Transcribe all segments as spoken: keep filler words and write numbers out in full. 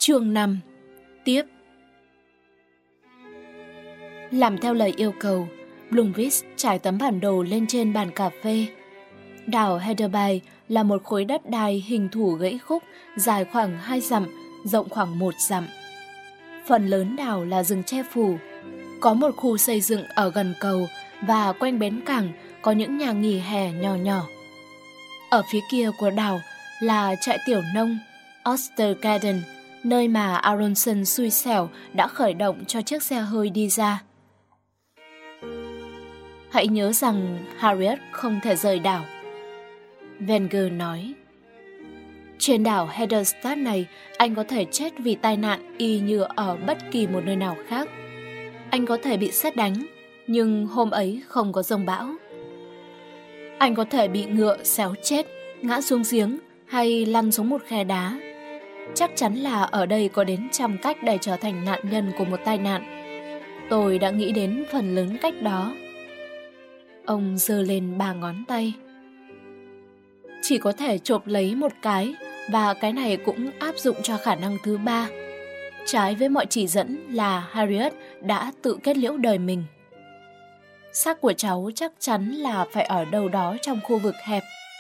Chương năm. Tiếp. Làm theo lời yêu cầu, Blomqvist trải tấm bản đồ lên trên bàn cà phê. Đảo Heatherby là một khối đất đai hình thù gãy khúc, dài khoảng hai dặm, rộng khoảng một dặm. Phần lớn đảo là rừng che phủ. Có một khu xây dựng ở gần cầu và quanh bến cảng có những nhà nghỉ hè nhỏ nhỏ. Ở phía kia của đảo là trại tiểu nông Ostergarden, nơi mà Aronson xui xẻo đã khởi động cho chiếc xe hơi đi ra. Hãy nhớ rằng Harriet không thể rời đảo, Wenger nói. Trên đảo Heatherstad này, anh có thể chết vì tai nạn y như ở bất kỳ một nơi nào khác. Anh có thể bị sét đánh, nhưng hôm ấy không có giông bão. Anh có thể bị ngựa xéo chết, ngã xuống giếng hay lăn xuống một khe đá. Chắc chắn là ở đây có đến trăm cách để trở thành nạn nhân của một tai nạn. Tôi đã nghĩ đến phần lớn cách đó. Ông giơ lên ba ngón tay. Chỉ có thể chộp lấy một cái, và cái này cũng áp dụng cho khả năng thứ ba. Trái với mọi chỉ dẫn là Harriet đã tự kết liễu đời mình. Xác của cháu chắc chắn là phải ở đâu đó trong khu vực hẹp.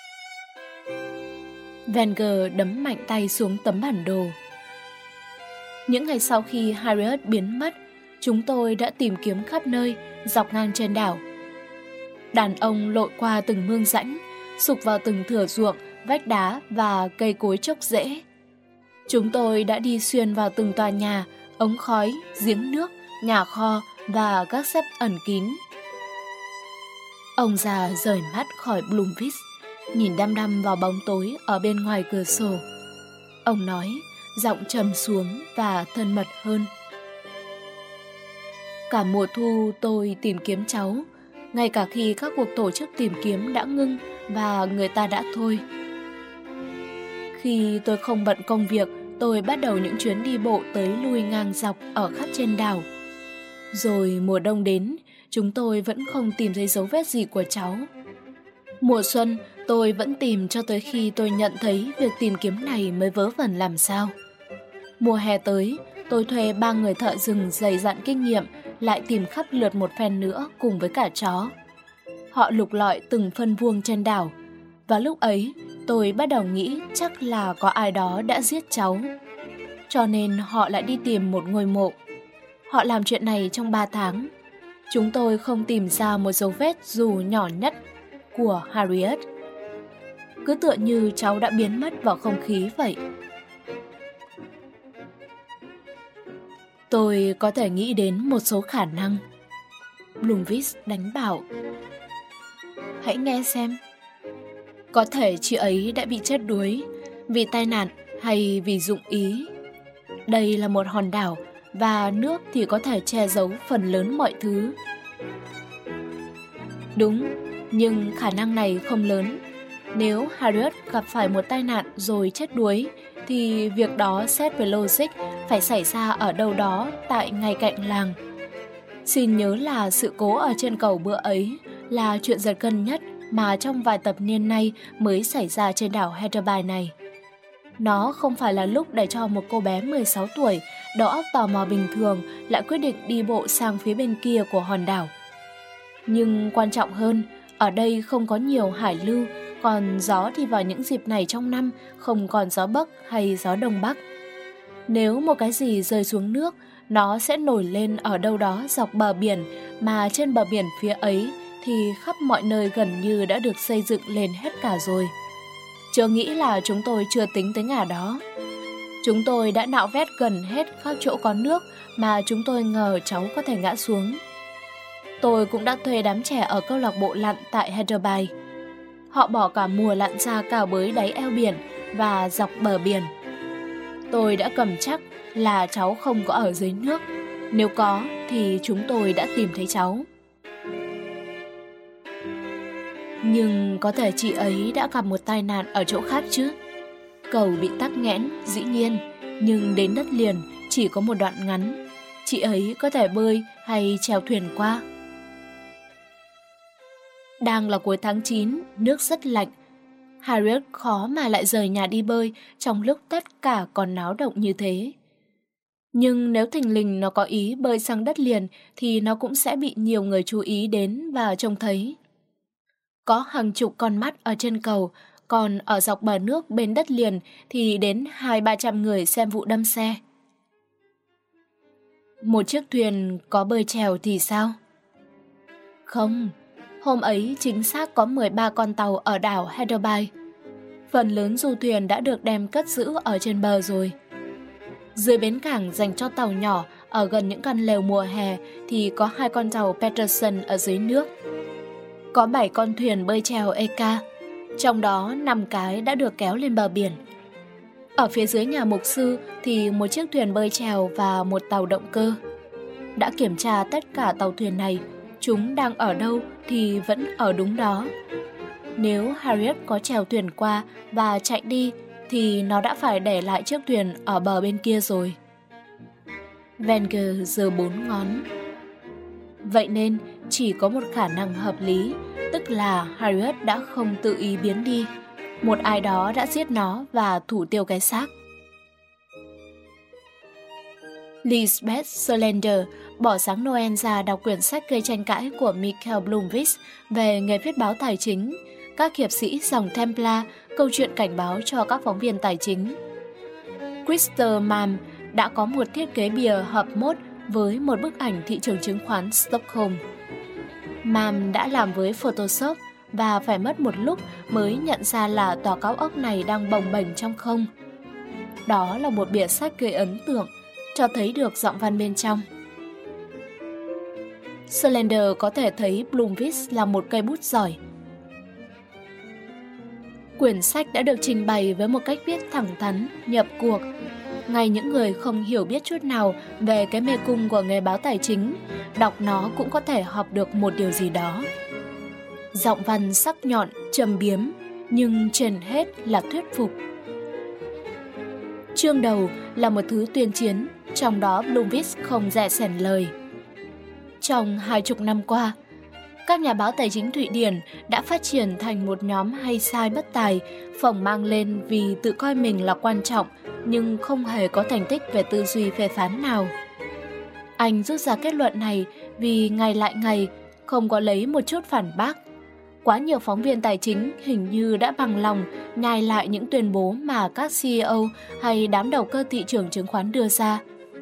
Wenger đấm mạnh tay xuống tấm bản đồ. Những ngày sau khi Harriet biến mất, chúng tôi đã tìm kiếm khắp nơi, dọc ngang trên đảo. Đàn ông lội qua từng mương rãnh, sục vào từng thửa ruộng, vách đá và cây cối chốc rễ. Chúng tôi đã đi xuyên vào từng tòa nhà, ống khói, giếng nước, nhà kho và các xếp ẩn kín. Ông già rời mắt khỏi Blomqvist, nhìn đăm đăm vào bóng tối ở bên ngoài cửa sổ. Ông nói, giọng trầm xuống và thân mật hơn. Cả mùa thu tôi tìm kiếm cháu, ngay cả khi các cuộc tổ chức tìm kiếm đã ngưng và người ta đã thôi. Khi tôi không bận công việc, tôi bắt đầu những chuyến đi bộ tới lui ngang dọc ở khắp trên đảo. Rồi mùa đông đến, chúng tôi vẫn không tìm thấy dấu vết gì của cháu. Mùa xuân, tôi vẫn tìm cho tới khi tôi nhận thấy việc tìm kiếm này mới vớ vẩn làm sao. Mùa hè tới, tôi thuê ba người thợ rừng dày dặn kinh nghiệm lại tìm khắp lượt một phen nữa cùng với cả chó. Họ lục lọi từng phân vuông trên đảo, và lúc ấy tôi bắt đầu nghĩ chắc là có ai đó đã giết cháu. Cho nên họ lại đi tìm một ngôi mộ. Họ làm chuyện này trong ba tháng. Chúng tôi không tìm ra một dấu vết dù nhỏ nhất của Harriet. Cứ tựa như cháu đã biến mất vào không khí vậy. Tôi có thể nghĩ đến một số khả năng, Blomqvist đánh bảo. Hãy nghe xem. Có thể chị ấy đã bị chết đuối vì tai nạn hay vì dụng ý. Đây là một hòn đảo và nước thì có thể che giấu phần lớn mọi thứ. Đúng, nhưng khả năng này không lớn. Nếu Harriet gặp phải một tai nạn rồi chết đuối, thì việc đó xét về logic phải xảy ra ở đâu đó tại ngay cạnh làng. Xin nhớ là sự cố ở trên cầu bữa ấy là chuyện giật gân nhất mà trong vài thập niên nay mới xảy ra trên đảo Heatherby này. Nó không phải là lúc để cho một cô bé mười sáu tuổi, đầu óc tò mò bình thường lại quyết định đi bộ sang phía bên kia của hòn đảo. Nhưng quan trọng hơn, ở đây không có nhiều hải lưu, còn gió thì vào những dịp này trong năm không còn gió Bắc hay gió Đông Bắc. Nếu một cái gì rơi xuống nước, nó sẽ nổi lên ở đâu đó dọc bờ biển, mà trên bờ biển phía ấy thì khắp mọi nơi gần như đã được xây dựng lên hết cả rồi. Chưa nghĩ là chúng tôi chưa tính tới ngả đó. Chúng tôi đã nạo vét gần hết các chỗ có nước mà chúng tôi ngờ cháu có thể ngã xuống. Tôi cũng đã thuê đám trẻ ở câu lạc bộ lặn tại Heatherby. Họ bỏ cả mùa lặn ra cào bới đáy eo biển và dọc bờ biển. Tôi đã cầm chắc là cháu không có ở dưới nước. Nếu có thì chúng tôi đã tìm thấy cháu. Nhưng có thể chị ấy đã gặp một tai nạn ở chỗ khác chứ. Cầu bị tắc nghẽn, dĩ nhiên, nhưng đến đất liền chỉ có một đoạn ngắn. Chị ấy có thể bơi hay chèo thuyền qua. Đang là cuối tháng chín, nước rất lạnh. Harriet khó mà lại rời nhà đi bơi trong lúc tất cả còn náo động như thế. Nhưng nếu thình lình nó có ý bơi sang đất liền thì nó cũng sẽ bị nhiều người chú ý đến và trông thấy. Có hàng chục con mắt ở trên cầu, còn ở dọc bờ nước bên đất liền thì đến hai ba trăm người xem vụ đâm xe. Một chiếc thuyền có bơi chèo thì sao? Không, hôm ấy chính xác có mười ba con tàu ở đảo Heatherby. Phần lớn du thuyền đã được đem cất giữ ở trên bờ rồi. Dưới bến cảng dành cho tàu nhỏ ở gần những căn lều mùa hè thì có hai con tàu Peterson ở dưới nước. Có bảy con thuyền bơi chèo e ca, trong đó năm cái đã được kéo lên bờ biển. Ở phía dưới nhà mục sư thì một chiếc thuyền bơi chèo và một tàu động cơ. Đã kiểm tra tất cả tàu thuyền này, chúng đang ở đâu thì vẫn ở đúng đó. Nếu Harriet có chèo thuyền qua và chạy đi thì nó đã phải để lại chiếc thuyền ở bờ bên kia rồi. Wenger giơ bốn ngón. Vậy nên chỉ có một khả năng hợp lý, tức là Harriet đã không tự ý biến đi. Một ai đó đã giết nó và thủ tiêu cái xác. Lisbeth Salander bỏ sáng Noel ra đọc quyển sách gây tranh cãi của Michael Bloomfield về nghề viết báo tài chính, các hiệp sĩ dòng Templar, câu chuyện cảnh báo cho các phóng viên tài chính. Christer Mann đã có một thiết kế bìa hợp mốt với một bức ảnh thị trường chứng khoán Stockholm. Mann đã làm với Photoshop và phải mất một lúc mới nhận ra là tòa cao ốc này đang bồng bềnh trong không. Đó là một bìa sách gây ấn tượng, cho thấy được giọng văn bên trong. Slender có thể thấy Bloomfield là một cây bút giỏi. Quyển sách đã được trình bày với một cách viết thẳng thắn, nhập cuộc. Ngay những người không hiểu biết chút nào về cái mê cung của nghề báo tài chính, đọc nó cũng có thể học được một điều gì đó. Giọng văn sắc nhọn, trầm biếm, nhưng trên hết là thuyết phục. Chương đầu là một thứ tuyên chiến, trong đó Bloomfield không dè sẻn lời. Trong hai chục năm qua, các nhà báo tài chính Thụy Điển đã phát triển thành một nhóm hay sai bất tài, phỏng mang lên vì tự coi mình là quan trọng, nhưng không hề có thành tích về tư duy phê phán nào. Anh rút ra kết luận này vì ngày lại ngày không có lấy một chút phản bác. Quá nhiều phóng viên tài chính hình như đã bằng lòng nhai lại những tuyên bố mà các xê e ô hay đám đầu cơ thị trường chứng khoán đưa ra.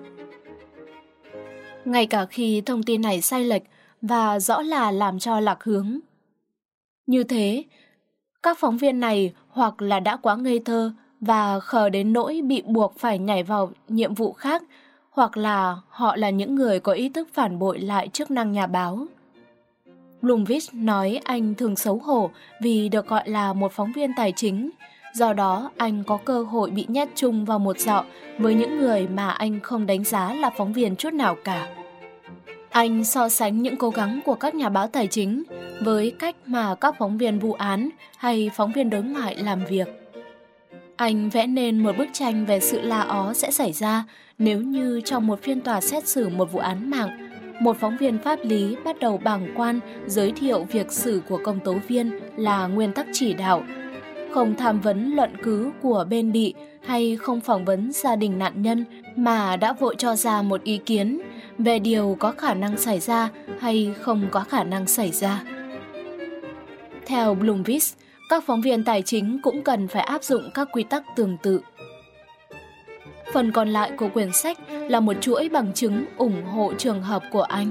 Ngay cả khi thông tin này sai lệch và rõ là làm cho lạc hướng. Như thế, các phóng viên này hoặc là đã quá ngây thơ và khờ đến nỗi bị buộc phải nhảy vào nhiệm vụ khác, hoặc là họ là những người có ý thức phản bội lại chức năng nhà báo. Bloomfield nói anh thường xấu hổ vì được gọi là một phóng viên tài chính, do đó anh có cơ hội bị nhét chung vào một giọ với những người mà anh không đánh giá là phóng viên chút nào cả. Anh so sánh những cố gắng của các nhà báo tài chính với cách mà các phóng viên vụ án hay phóng viên đối ngoại làm việc. Anh vẽ nên một bức tranh về sự la ó sẽ xảy ra nếu như trong một phiên tòa xét xử một vụ án mạng, một phóng viên pháp lý bắt đầu bàng quan giới thiệu việc xử của công tố viên là nguyên tắc chỉ đạo, không tham vấn luận cứ của bên bị hay không phỏng vấn gia đình nạn nhân mà đã vội cho ra một ý kiến về điều có khả năng xảy ra hay không có khả năng xảy ra. Theo Bloomfield, các phóng viên tài chính cũng cần phải áp dụng các quy tắc tương tự. Phần còn lại của quyển sách là một chuỗi bằng chứng ủng hộ trường hợp của anh.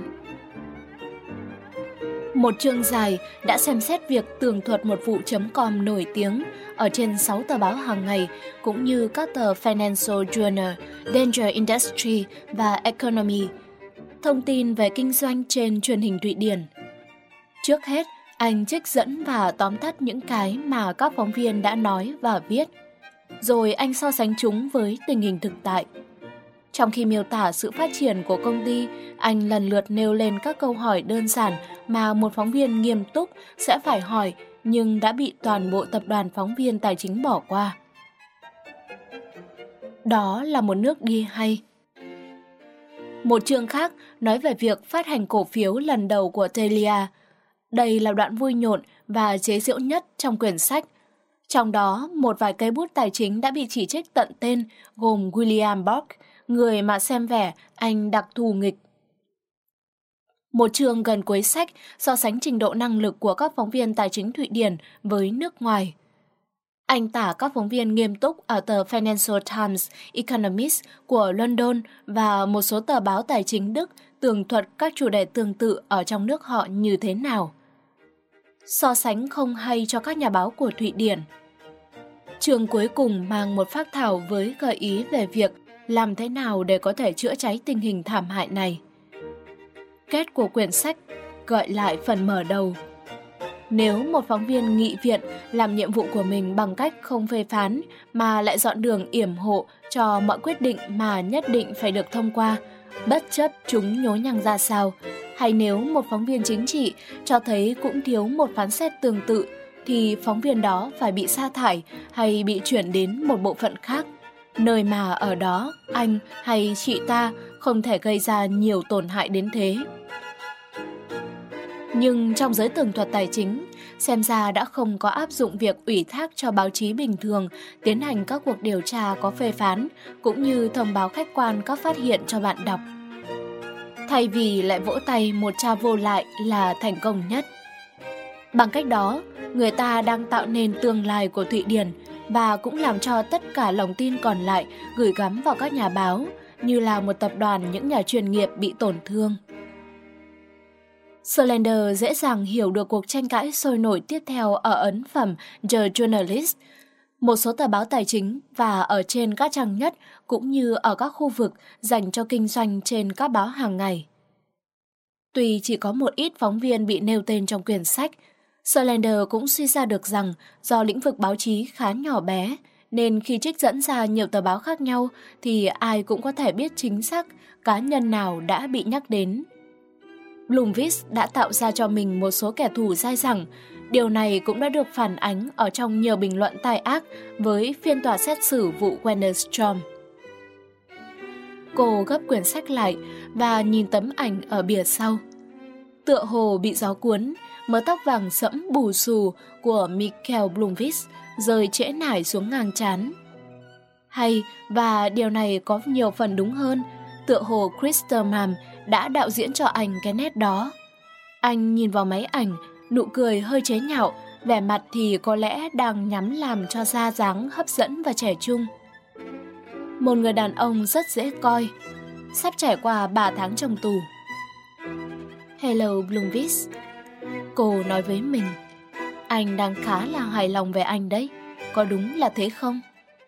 Một chương dài đã xem xét việc tường thuật một vụ .com nổi tiếng ở trên sáu tờ báo hàng ngày, cũng như các tờ Financial Journal, Danger Industry và Economy, thông tin về kinh doanh trên truyền hình Thụy Điển. Trước hết, anh trích dẫn và tóm tắt những cái mà các phóng viên đã nói và viết, rồi anh so sánh chúng với tình hình thực tại. Trong khi miêu tả sự phát triển của công ty, anh lần lượt nêu lên các câu hỏi đơn giản mà một phóng viên nghiêm túc sẽ phải hỏi nhưng đã bị toàn bộ tập đoàn phóng viên tài chính bỏ qua. Đó là một nước đi hay. Một chương khác nói về việc phát hành cổ phiếu lần đầu của Telia. Đây là đoạn vui nhộn và chế giễu nhất trong quyển sách. Trong đó, một vài cây bút tài chính đã bị chỉ trích tận tên, gồm William Bork, người mà xem vẻ anh đặc thù nghịch. Một chương gần cuối sách so sánh trình độ năng lực của các phóng viên tài chính Thụy Điển với nước ngoài. Anh tả các phóng viên nghiêm túc ở tờ Financial Times, Economist của London và một số tờ báo tài chính Đức tường thuật các chủ đề tương tự ở trong nước họ như thế nào. So sánh không hay cho các nhà báo của Thụy Điển. Chương cuối cùng mang một phác thảo với gợi ý về việc làm thế nào để có thể chữa cháy tình hình thảm hại này. Kết của quyển sách gợi lại phần mở đầu. Nếu một phóng viên nghị viện làm nhiệm vụ của mình bằng cách không phê phán mà lại dọn đường yểm hộ cho mọi quyết định mà nhất định phải được thông qua, bất chấp chúng nhố nhăng ra sao, hay nếu một phóng viên chính trị cho thấy cũng thiếu một phán xét tương tự, thì phóng viên đó phải bị sa thải hay bị chuyển đến một bộ phận khác, nơi mà ở đó anh hay chị ta không thể gây ra nhiều tổn hại đến thế. Nhưng trong giới tường thuật tài chính, xem ra đã không có áp dụng việc ủy thác cho báo chí bình thường tiến hành các cuộc điều tra có phê phán, cũng như thông báo khách quan các phát hiện cho bạn đọc. Thay vì lại vỗ tay một tra vô lại là thành công nhất. Bằng cách đó, người ta đang tạo nên tương lai của Thụy Điển và cũng làm cho tất cả lòng tin còn lại gửi gắm vào các nhà báo, như là một tập đoàn những nhà chuyên nghiệp bị tổn thương. Solander dễ dàng hiểu được cuộc tranh cãi sôi nổi tiếp theo ở ấn phẩm The Journalist, một số tờ báo tài chính và ở trên các trang nhất cũng như ở các khu vực dành cho kinh doanh trên các báo hàng ngày. Tuy chỉ có một ít phóng viên bị nêu tên trong quyển sách, Solander cũng suy ra được rằng do lĩnh vực báo chí khá nhỏ bé, nên khi trích dẫn ra nhiều tờ báo khác nhau thì ai cũng có thể biết chính xác cá nhân nào đã bị nhắc đến. Bloomfield đã tạo ra cho mình một số kẻ thù dai dẳng. Điều này cũng đã được phản ánh ở trong nhiều bình luận tai ác với phiên tòa xét xử vụ Wennerstrom. Cô gấp quyển sách lại và nhìn tấm ảnh ở bìa sau. Tựa hồ bị gió cuốn, mớ tóc vàng sẫm bù xù của Michael Bloomfield rơi trễ nải xuống ngang trán. Hay, và điều này có nhiều phần đúng hơn, tựa hồ Christerman đã đạo diễn cho anh cái nét đó. Anh nhìn vào máy ảnh, nụ cười hơi chế nhạo, vẻ mặt thì có lẽ đang nhắm làm cho ra dáng hấp dẫn và trẻ trung. Một người đàn ông rất dễ coi, sắp trải qua ba tháng trong tù. Hello Bloomfield, cô nói với mình. Anh đang khá là hài lòng về anh đấy, có đúng là thế không?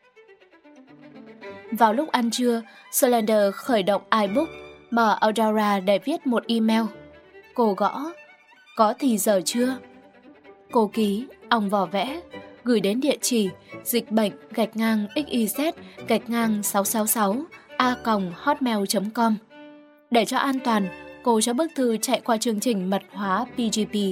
Vào lúc ăn trưa, Solander khởi động iBook, mở Audora để viết một email. Cô gõ, có thì giờ chưa? Cô ký, ong vỏ vẽ, gửi đến địa chỉ dịch bệnh gạch ngang xyz gạch ngang sáu sáu sáu a còng hotmail chấm com. Để cho an toàn, cô cho bức thư chạy qua chương trình mật hóa pê giê pê.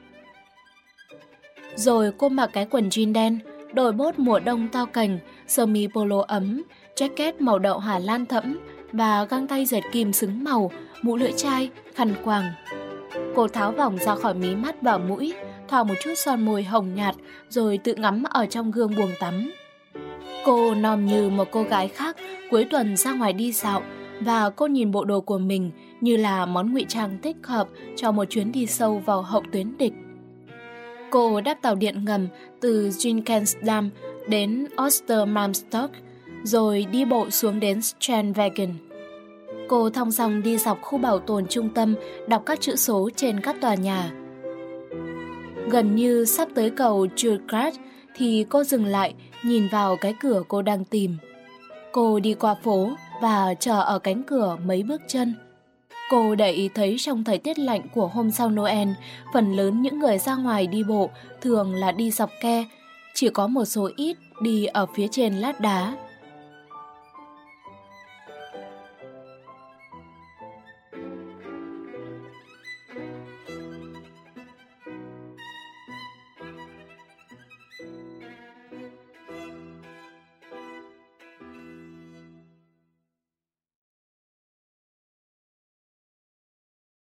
Rồi cô mặc cái quần jean đen, đồi bốt mùa đông to cành, sơ mi polo ấm, jacket màu đậu Hà Lan thẫm và găng tay dệt kim xứng màu, mũ lưỡi chai, khăn quàng. Cô tháo vòng ra khỏi mí mắt và mũi, thoa một chút son môi hồng nhạt rồi tự ngắm ở trong gương buồng tắm. Cô nom như một cô gái khác cuối tuần ra ngoài đi dạo, và cô nhìn bộ đồ của mình như là món ngụy trang thích hợp cho một chuyến đi sâu vào hậu tuyến địch. Cô đáp tàu điện ngầm từ Jinkensdam đến Ostermalmstorf, rồi đi bộ xuống đến Strandvägen. Cô thong dong đi dọc khu bảo tồn trung tâm, đọc các chữ số trên các tòa nhà. Gần như sắp tới cầu Churcraft thì cô dừng lại, nhìn vào cái cửa cô đang tìm. Cô đi qua phố và chờ ở cánh cửa mấy bước chân. Cô để ý thấy trong thời tiết lạnh của hôm sau Noel, phần lớn những người ra ngoài đi bộ thường là đi dọc ke, chỉ có một số ít đi ở phía trên lát đá.